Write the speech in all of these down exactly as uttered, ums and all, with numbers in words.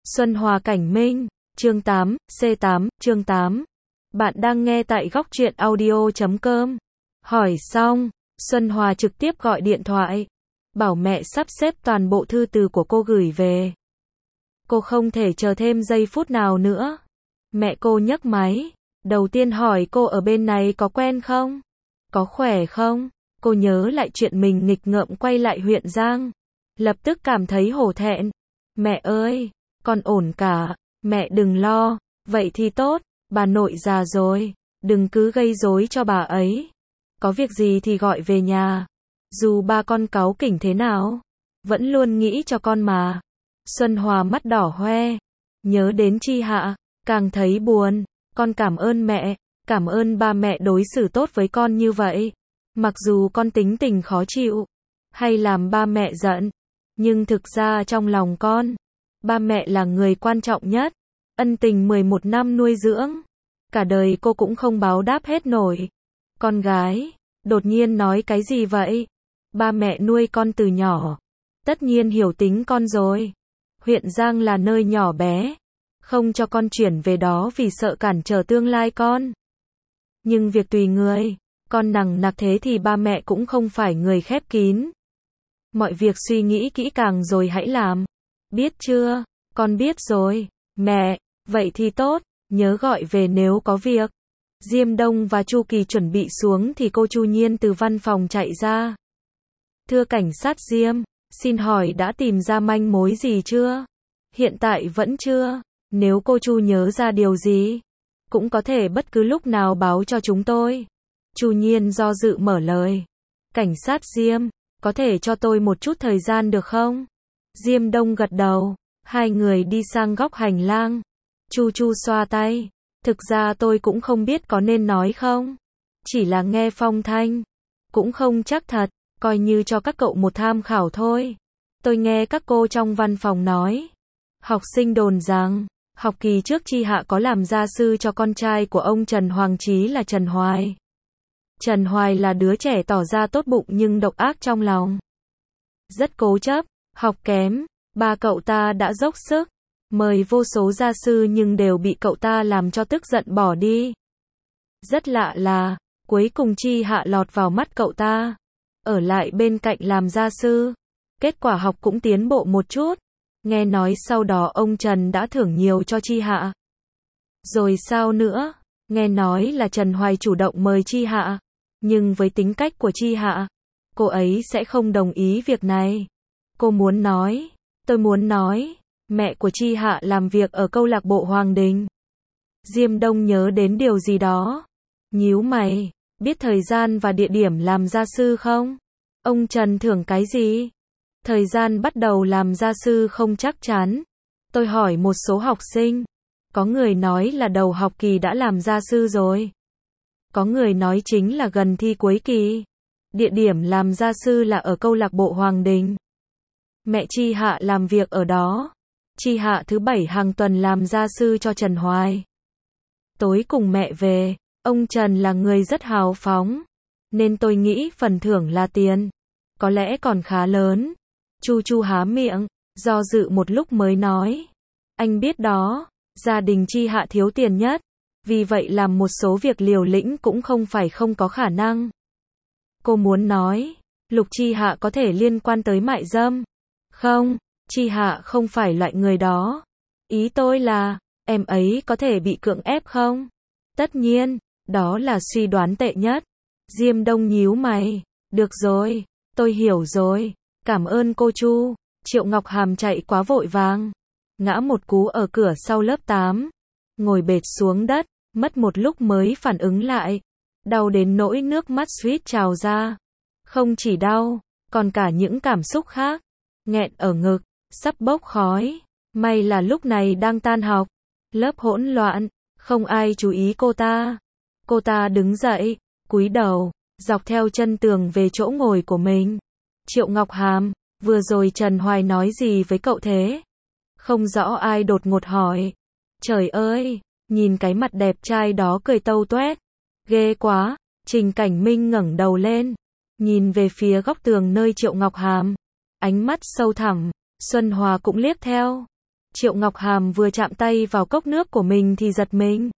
Xuân Hòa Cảnh Minh, chương tám, C tám, chương tám. Bạn đang nghe tại góc truyện audio chấm com. Hỏi xong, Xuân Hòa trực tiếp gọi điện thoại, bảo mẹ sắp xếp toàn bộ thư từ của cô gửi về. Cô không thể chờ thêm giây phút nào nữa. Mẹ cô nhấc máy, đầu tiên hỏi cô ở bên này có quen không? Có khỏe không? Cô nhớ lại chuyện mình nghịch ngợm quay lại huyện Giang. Lập tức cảm thấy hổ thẹn. Mẹ ơi, con ổn cả, mẹ đừng lo, vậy thì tốt, bà nội già rồi, đừng cứ gây rối cho bà ấy. Có việc gì thì gọi về nhà. Dù ba con cáu kỉnh thế nào, vẫn luôn nghĩ cho con mà. Xuân Hòa mắt đỏ hoe, nhớ đến Chi Hạ, càng thấy buồn. Con cảm ơn mẹ, cảm ơn ba mẹ đối xử tốt với con như vậy. Mặc dù con tính tình khó chịu, hay làm ba mẹ giận, nhưng thực ra trong lòng con, ba mẹ là người quan trọng nhất. Ân tình mười một năm nuôi dưỡng, cả đời cô cũng không báo đáp hết nổi. Con gái, đột nhiên nói cái gì vậy? Ba mẹ nuôi con từ nhỏ, tất nhiên hiểu tính con rồi. Huyện Giang là nơi nhỏ bé, không cho con chuyển về đó vì sợ cản trở tương lai con. Nhưng việc tùy người, con nằng nặc thế thì ba mẹ cũng không phải người khép kín. Mọi việc suy nghĩ kỹ càng rồi hãy làm. Biết chưa? Con biết rồi. Mẹ, vậy thì tốt, nhớ gọi về nếu có việc. Diêm Đông và Chu Kỳ chuẩn bị xuống thì cô Chu Nhiên từ văn phòng chạy ra. Thưa cảnh sát Diêm, xin hỏi đã tìm ra manh mối gì chưa? Hiện tại vẫn chưa. Nếu cô Chu nhớ ra điều gì, cũng có thể bất cứ lúc nào báo cho chúng tôi. Chu Nhiên do dự mở lời. Cảnh sát Diêm, có thể cho tôi một chút thời gian được không? Diêm Đông gật đầu. Hai người đi sang góc hành lang. Chu Chu xoa tay. Thực ra tôi cũng không biết có nên nói không. Chỉ là nghe phong thanh. Cũng không chắc thật, coi như cho các cậu một tham khảo thôi. Tôi nghe các cô trong văn phòng nói. Học sinh đồn rằng, học kỳ trước Chi Hạ có làm gia sư cho con trai của ông Trần Hoàng Chí là Trần Hoài. Trần Hoài là đứa trẻ tỏ ra tốt bụng nhưng độc ác trong lòng. Rất cố chấp, học kém. Ba cậu ta đã dốc sức mời vô số gia sư nhưng đều bị cậu ta làm cho tức giận bỏ đi. Rất lạ là, cuối cùng Chi Hạ lọt vào mắt cậu ta, ở lại bên cạnh làm gia sư. Kết quả học cũng tiến bộ một chút. Nghe nói sau đó ông Trần đã thưởng nhiều cho Chi Hạ. Rồi sao nữa? Nghe nói là Trần Hoài chủ động mời Chi Hạ. Nhưng với tính cách của Chi Hạ, cô ấy sẽ không đồng ý việc này. Cô muốn nói, tôi muốn nói, mẹ của Chi Hạ làm việc ở câu lạc bộ Hoàng Đình. Diêm Đông nhớ đến điều gì đó. Nhíu mày, biết thời gian và địa điểm làm gia sư không? Ông Trần thưởng cái gì? Thời gian bắt đầu làm gia sư không chắc chắn. Tôi hỏi một số học sinh. Có người nói là đầu học kỳ đã làm gia sư rồi. Có người nói chính là gần thi cuối kỳ. Địa điểm làm gia sư là ở câu lạc bộ Hoàng Đình. Mẹ Chi Hạ làm việc ở đó. Chi Hạ thứ bảy hàng tuần làm gia sư cho Trần Hoài. Tối cùng mẹ về, ông Trần là người rất hào phóng, nên tôi nghĩ phần thưởng là tiền. Có lẽ còn khá lớn. Chu Chu há miệng, do dự một lúc mới nói. Anh biết đó, gia đình Chi Hạ thiếu tiền nhất. Vì vậy làm một số việc liều lĩnh cũng không phải không có khả năng. Cô muốn nói, Lục Chi Hạ có thể liên quan tới mại dâm. Không, Chi Hạ không phải loại người đó. Ý tôi là, em ấy có thể bị cưỡng ép không? Tất nhiên, đó là suy đoán tệ nhất. Diêm Đông nhíu mày. Được rồi, tôi hiểu rồi. Cảm ơn cô Chu. Triệu Ngọc Hàm chạy quá vội vàng, ngã một cú ở cửa sau lớp tám. Ngồi bệt xuống đất, mất một lúc mới phản ứng lại. Đau đến nỗi nước mắt suýt trào ra. Không chỉ đau, còn cả những cảm xúc khác. Nghẹn ở ngực, sắp bốc khói. May là lúc này đang tan học. Lớp hỗn loạn, không ai chú ý cô ta. Cô ta đứng dậy, cúi đầu, dọc theo chân tường về chỗ ngồi của mình. Triệu Ngọc Hàm, vừa rồi Trần Hoài nói gì với cậu thế? Không rõ ai đột ngột hỏi. Trời ơi, nhìn cái mặt đẹp trai đó cười tâu tuét. Ghê quá. Trình Cảnh Minh ngẩng đầu lên, nhìn về phía góc tường nơi Triệu Ngọc Hàm. Ánh mắt sâu thẳm. Xuân Hòa cũng liếc theo. Triệu Ngọc Hàm vừa chạm tay vào cốc nước của mình thì giật mình,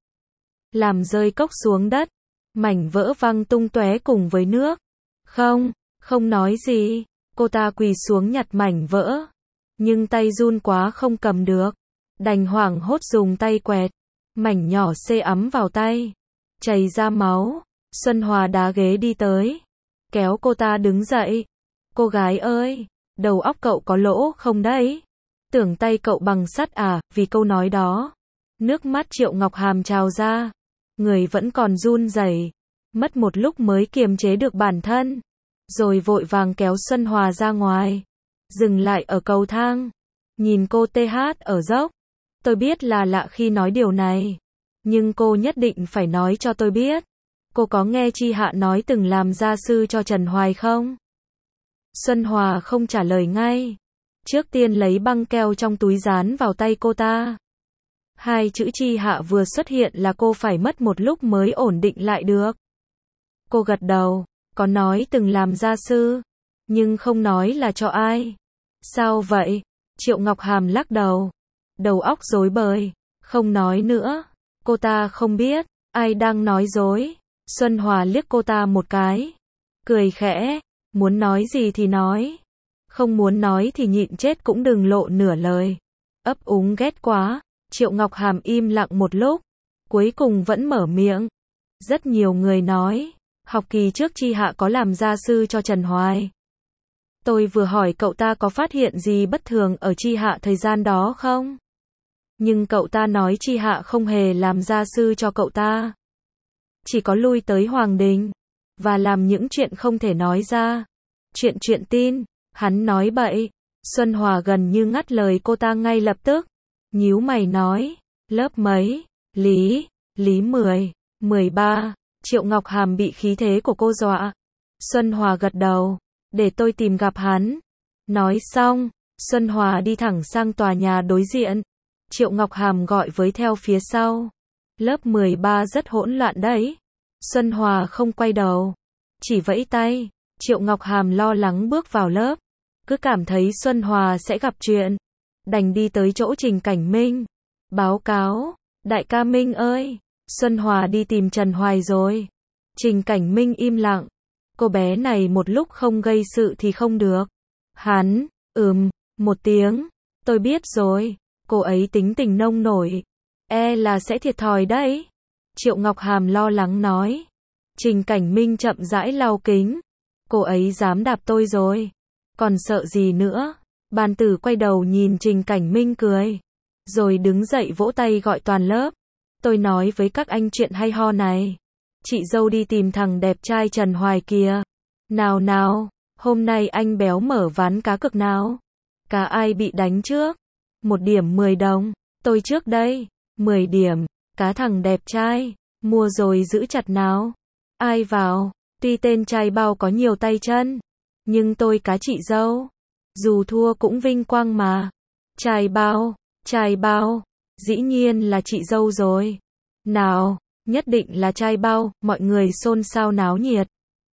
làm rơi cốc xuống đất, mảnh vỡ văng tung tóe cùng với nước. Không, không nói gì, cô ta quỳ xuống nhặt mảnh vỡ, nhưng tay run quá không cầm được, đành hoảng hốt dùng tay quẹt, mảnh nhỏ xê ấm vào tay, chảy ra máu. Xuân Hòa đá ghế đi tới, kéo cô ta đứng dậy. Cô gái ơi, đầu óc cậu có lỗ không đấy? Tưởng tay cậu bằng sắt à? Vì câu nói đó, nước mắt Triệu Ngọc Hàm trào ra, người vẫn còn run rẩy, mất một lúc mới kiềm chế được bản thân, rồi vội vàng kéo Xuân Hòa ra ngoài, dừng lại ở cầu thang, nhìn cô tê hát ở dốc. Tôi biết là lạ khi nói điều này, nhưng cô nhất định phải nói cho tôi biết. Cô có nghe Chi Hạ nói từng làm gia sư cho Trần Hoài không? Xuân Hòa không trả lời ngay. Trước tiên lấy băng keo trong túi dán vào tay cô ta. Hai chữ Chi Hạ vừa xuất hiện là cô phải mất một lúc mới ổn định lại được. Cô gật đầu, có nói từng làm gia sư, nhưng không nói là cho ai. Sao vậy? Triệu Ngọc Hàm lắc đầu, đầu óc rối bời, không nói nữa. Cô ta không biết, ai đang nói dối. Xuân Hòa liếc cô ta một cái, cười khẽ, muốn nói gì thì nói, không muốn nói thì nhịn chết cũng đừng lộ nửa lời. Ấp úng ghét quá. Triệu Ngọc Hàm im lặng một lúc, cuối cùng vẫn mở miệng. Rất nhiều người nói, học kỳ trước Chi Hạ có làm gia sư cho Trần Hoài. Tôi vừa hỏi cậu ta có phát hiện gì bất thường ở Chi Hạ thời gian đó không? Nhưng cậu ta nói Chi Hạ không hề làm gia sư cho cậu ta, chỉ có lui tới Hoàng Đình và làm những chuyện không thể nói ra. Chuyện chuyện tin, hắn nói bậy. Xuân Hòa gần như ngắt lời cô ta ngay lập tức, nhíu mày nói, lớp mấy? Lý, Lý mười, mười ba. Triệu Ngọc Hàm bị khí thế của cô dọa. Xuân Hòa gật đầu, để tôi tìm gặp hắn. Nói xong, Xuân Hòa đi thẳng sang tòa nhà đối diện. Triệu Ngọc Hàm gọi với theo phía sau. Lớp mười ba rất hỗn loạn đấy. Xuân Hòa không quay đầu, chỉ vẫy tay. Triệu Ngọc Hàm lo lắng bước vào lớp, cứ cảm thấy Xuân Hòa sẽ gặp chuyện, đành đi tới chỗ Trình Cảnh Minh. Báo cáo, đại ca Minh ơi, Xuân Hòa đi tìm Trần Hoài rồi. Trình Cảnh Minh im lặng, cô bé này một lúc không gây sự thì không được. Hắn, ừm, một tiếng, tôi biết rồi, cô ấy tính tình nông nổi, e là sẽ thiệt thòi đấy. Triệu Ngọc Hàm lo lắng nói. Trình Cảnh Minh chậm rãi lau kính. Cô ấy dám đạp tôi rồi, còn sợ gì nữa? Bàn tử quay đầu nhìn Trình Cảnh Minh cười, rồi đứng dậy vỗ tay gọi toàn lớp. Tôi nói với các anh chuyện hay ho này. Chị dâu đi tìm thằng đẹp trai Trần Hoài kìa. Nào nào, hôm nay anh béo mở ván cá cược nào? Cá ai bị đánh trước? Một điểm mười đồng. Tôi trước đây. mười điểm. Cá thằng đẹp trai. Mua rồi giữ chặt nào. Ai vào? Tuy tên trai bao có nhiều tay chân, nhưng tôi cá chị dâu. Dù thua cũng vinh quang mà. Trai bao, trai bao, dĩ nhiên là chị dâu rồi. Nào, nhất định là trai bao, mọi người xôn xao náo nhiệt.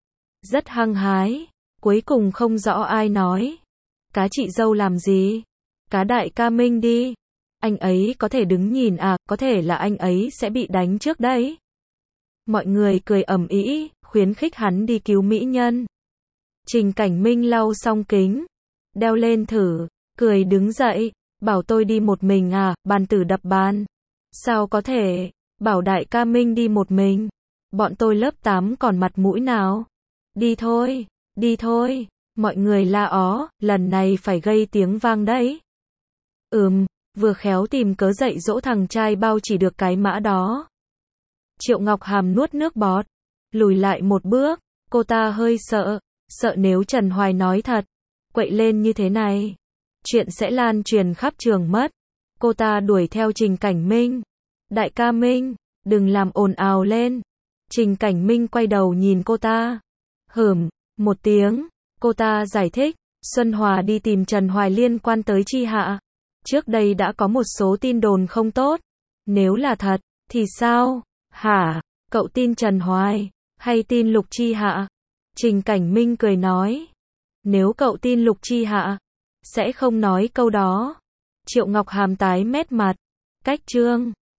Rất hăng hái, cuối cùng không rõ ai nói. Cá chị dâu làm gì? Cá đại ca Minh đi. Anh ấy có thể đứng nhìn à, có thể là anh ấy sẽ bị đánh trước đấy. Mọi người cười ầm ĩ, khuyến khích hắn đi cứu mỹ nhân. Trình Cảnh Minh lau xong kính, đeo lên thử, cười đứng dậy, bảo tôi đi một mình à? Bàn tử đập bàn. Sao có thể, bảo đại ca Minh đi một mình? Bọn tôi lớp tám còn mặt mũi nào? Đi thôi, đi thôi, mọi người la ó, lần này phải gây tiếng vang đấy. Ừm, vừa khéo tìm cớ dạy dỗ thằng trai bao chỉ được cái mã đó. Triệu Ngọc Hàm nuốt nước bọt, lùi lại một bước, cô ta hơi sợ, sợ nếu Trần Hoài nói thật, quậy lên như thế này, chuyện sẽ lan truyền khắp trường mất. Cô ta đuổi theo Trình Cảnh Minh. Đại ca Minh, đừng làm ồn ào lên. Trình Cảnh Minh quay đầu nhìn cô ta. Hửm, một tiếng, cô ta giải thích, Xuân Hòa đi tìm Trần Hoài liên quan tới Chi Hạ. Trước đây đã có một số tin đồn không tốt. Nếu là thật, thì sao? Hả? Cậu tin Trần Hoài, hay tin Lục Chi Hạ? Trình Cảnh Minh cười nói. Nếu cậu tin Lục Chi Hạ, sẽ không nói câu đó. Triệu Ngọc Hàm tái mét mặt. Cách chương